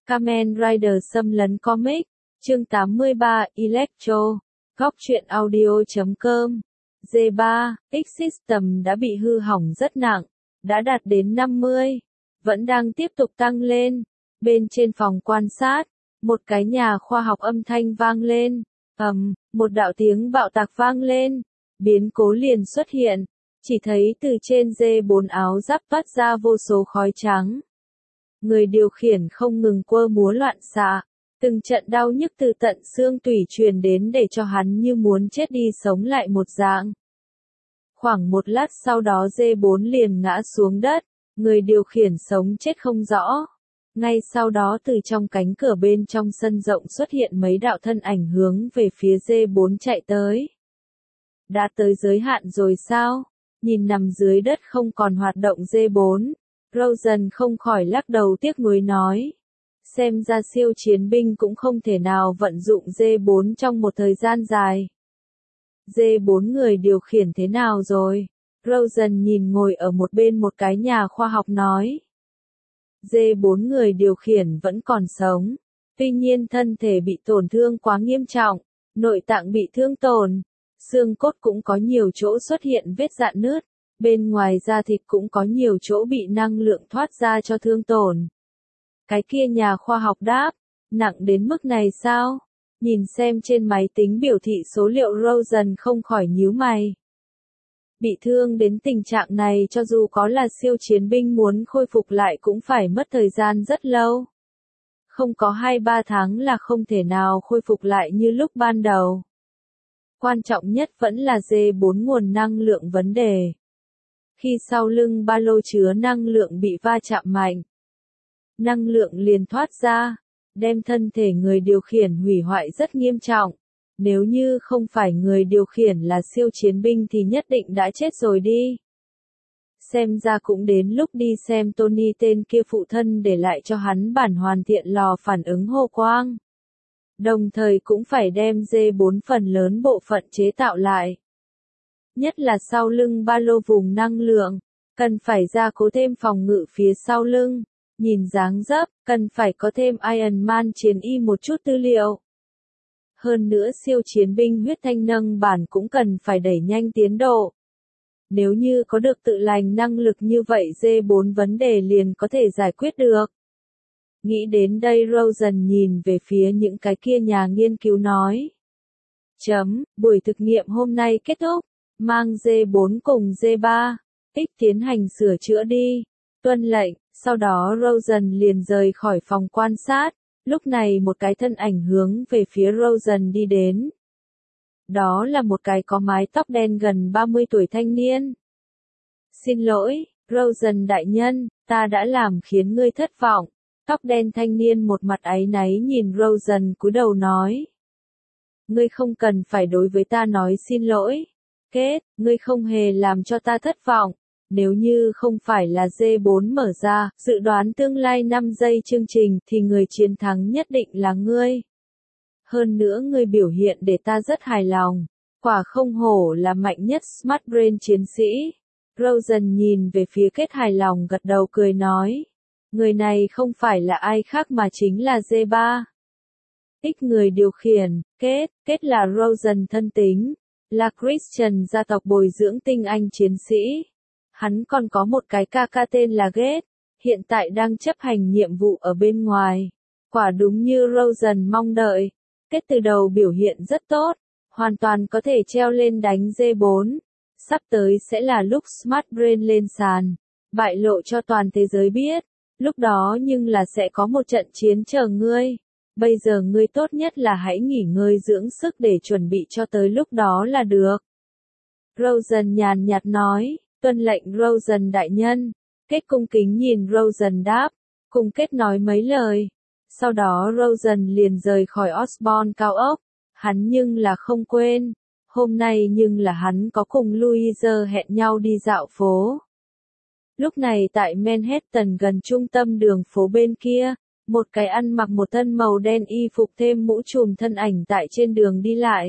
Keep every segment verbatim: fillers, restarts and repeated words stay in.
Kamen Rider xâm lấn comic, chương tám mươi ba, Electro, góc truyện audio chấm com. G ba, X-System đã bị hư hỏng rất nặng, đã đạt đến năm mươi, vẫn đang tiếp tục tăng lên. Bên trên phòng quan sát, một cái nhà khoa học âm thanh vang lên, ầm, một đạo tiếng bạo tạc vang lên, biến cố liền xuất hiện, chỉ thấy từ trên G bốn áo giáp toát ra vô số khói trắng. Người điều khiển không ngừng quơ múa loạn xạ, từng trận đau nhức từ tận xương tủy truyền đến để cho hắn như muốn chết đi sống lại một dạng. Khoảng một lát sau đó G bốn liền ngã xuống đất, người điều khiển sống chết không rõ. Ngay sau đó từ trong cánh cửa bên trong sân rộng xuất hiện mấy đạo thân ảnh hướng về phía G bốn chạy tới. Đã tới giới hạn rồi sao? Nhìn nằm dưới đất không còn hoạt động G bốn, Rosen không khỏi lắc đầu tiếc nuối nói. Xem ra siêu chiến binh cũng không thể nào vận dụng G bốn trong một thời gian dài. G bốn người điều khiển thế nào rồi? Rosen nhìn ngồi ở một bên một cái nhà khoa học nói. G bốn người điều khiển vẫn còn sống, tuy nhiên thân thể bị tổn thương quá nghiêm trọng, nội tạng bị thương tổn, xương cốt cũng có nhiều chỗ xuất hiện vết rạn nứt, bên ngoài da thịt cũng có nhiều chỗ bị năng lượng thoát ra cho thương tổn. Cái kia nhà khoa học đáp, nặng đến mức này sao? Nhìn xem trên máy tính biểu thị số liệu Rosen không khỏi nhíu mày. Bị thương đến tình trạng này cho dù có là siêu chiến binh muốn khôi phục lại cũng phải mất thời gian rất lâu. Không có hai ba tháng là không thể nào khôi phục lại như lúc ban đầu. Quan trọng nhất vẫn là G bốn nguồn năng lượng vấn đề. Khi sau lưng ba lô chứa năng lượng bị va chạm mạnh, năng lượng liền thoát ra, đem thân thể người điều khiển hủy hoại rất nghiêm trọng. Nếu như không phải người điều khiển là siêu chiến binh thì nhất định đã chết rồi đi. Xem ra cũng đến lúc đi xem Tony tên kia phụ thân để lại cho hắn bản hoàn thiện lò phản ứng hô quang. Đồng thời cũng phải đem G bốn phần lớn bộ phận chế tạo lại. Nhất là sau lưng ba lô vùng năng lượng, cần phải gia cố thêm phòng ngự phía sau lưng. Nhìn dáng dấp, cần phải có thêm Iron Man chiến y một chút tư liệu. Hơn nữa siêu chiến binh huyết thanh nâng bản cũng cần phải đẩy nhanh tiến độ. Nếu như có được tự lành năng lực như vậy G bốn vấn đề liền có thể giải quyết được. Nghĩ đến đây Rosen nhìn về phía những cái kia nhà nghiên cứu nói. Chấm, buổi thực nghiệm hôm nay kết thúc, mang G bốn cùng G ba, X tiến hành sửa chữa đi. Tuân lệnh, sau đó Rosen liền rời khỏi phòng quan sát. Lúc này một cái thân ảnh hướng về phía Rosen đi đến. Đó là một cái có mái tóc đen gần ba mươi tuổi thanh niên. Xin lỗi, Rosen đại nhân, ta đã làm khiến ngươi thất vọng. Tóc đen thanh niên một mặt áy náy nhìn Rosen cúi đầu nói. Ngươi không cần phải đối với ta nói xin lỗi. Kết, ngươi không hề làm cho ta thất vọng. Nếu như không phải là G bốn mở ra, dự đoán tương lai năm giây chương trình, thì người chiến thắng nhất định là ngươi. Hơn nữa ngươi biểu hiện để ta rất hài lòng. Quả không hổ là mạnh nhất Smart Brain chiến sĩ. Rosen nhìn về phía Kết hài lòng gật đầu cười nói. Người này không phải là ai khác mà chính là G ba. X người điều khiển, Kết, Kết là Rosen thân tín, là Christian gia tộc bồi dưỡng tinh anh chiến sĩ. Hắn còn có một cái ca ca tên là Ghét, hiện tại đang chấp hành nhiệm vụ ở bên ngoài. Quả đúng như Rosen mong đợi, Kết từ đầu biểu hiện rất tốt, hoàn toàn có thể treo lên đánh G bốn. Sắp tới sẽ là lúc Smart Brain lên sàn, bại lộ cho toàn thế giới biết, lúc đó nhưng là sẽ có một trận chiến chờ ngươi. Bây giờ ngươi tốt nhất là hãy nghỉ ngơi dưỡng sức để chuẩn bị cho tới lúc đó là được. Rosen nhàn nhạt nói. Tuân lệnh Rosen đại nhân. Kết cung kính nhìn Rosen đáp, cùng Kết nói mấy lời. Sau đó Rosen liền rời khỏi Osborne cao ốc. Hắn nhưng là không quên. Hôm nay nhưng là hắn có cùng Louise hẹn nhau đi dạo phố. Lúc này tại Manhattan gần trung tâm đường phố bên kia, một cái ăn mặc một thân màu đen y phục thêm mũ trùm thân ảnh tại trên đường đi lại.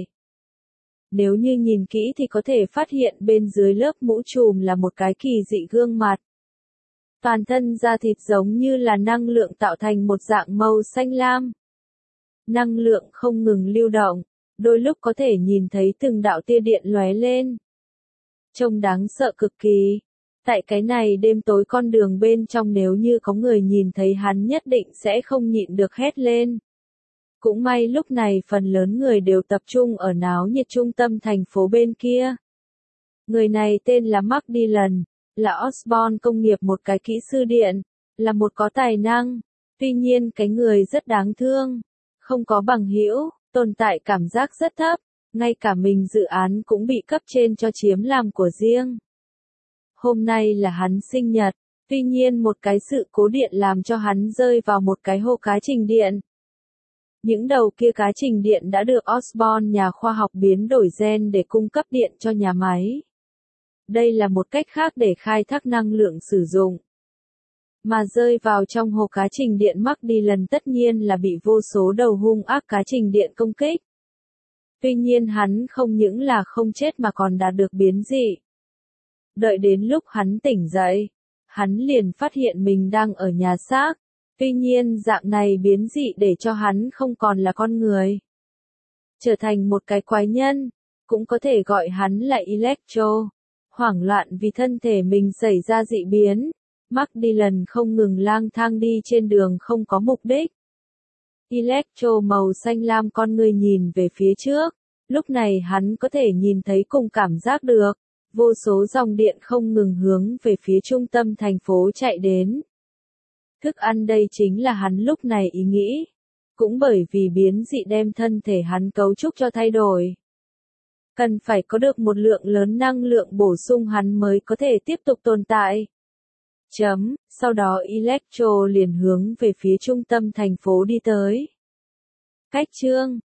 Nếu như nhìn kỹ thì có thể phát hiện bên dưới lớp mũ trùm là một cái kỳ dị gương mặt. Toàn thân da thịt giống như là năng lượng tạo thành một dạng màu xanh lam. Năng lượng không ngừng lưu động, đôi lúc có thể nhìn thấy từng đạo tia điện lóe lên. Trông đáng sợ cực kỳ. Tại cái này đêm tối con đường bên trong nếu như có người nhìn thấy hắn nhất định sẽ không nhịn được hét lên. Cũng may lúc này phần lớn người đều tập trung ở náo nhiệt trung tâm thành phố bên kia. Người này tên là Mark Dillon, là Osborn công nghiệp một cái kỹ sư điện, là một có tài năng, tuy nhiên cái người rất đáng thương, không có bằng hữu, tồn tại cảm giác rất thấp, ngay cả mình dự án cũng bị cấp trên cho chiếm làm của riêng. Hôm nay là hắn sinh nhật, tuy nhiên một cái sự cố điện làm cho hắn rơi vào một cái hố cá trình điện. Những đầu kia cá trình điện đã được Osborn nhà khoa học biến đổi gen để cung cấp điện cho nhà máy. Đây là một cách khác để khai thác năng lượng sử dụng. Mà rơi vào trong hố cá trình điện Mark Dillon tất nhiên là bị vô số đầu hung ác cá trình điện công kích. Tuy nhiên hắn không những là không chết mà còn đạt được biến dị. Đợi đến lúc hắn tỉnh dậy, hắn liền phát hiện mình đang ở nhà xác. Tuy nhiên dạng này biến dị để cho hắn không còn là con người. Trở thành một cái quái nhân, cũng có thể gọi hắn là Electro. Hoảng loạn vì thân thể mình xảy ra dị biến, Mark Dillon không ngừng lang thang đi trên đường không có mục đích. Electro màu xanh lam con người nhìn về phía trước, lúc này hắn có thể nhìn thấy cùng cảm giác được, vô số dòng điện không ngừng hướng về phía trung tâm thành phố chạy đến. Thức ăn đây chính là hắn lúc này ý nghĩ. Cũng bởi vì biến dị đem thân thể hắn cấu trúc cho thay đổi. Cần phải có được một lượng lớn năng lượng bổ sung hắn mới có thể tiếp tục tồn tại. Chấm, sau đó Electro liền hướng về phía trung tâm thành phố đi tới. Cách chương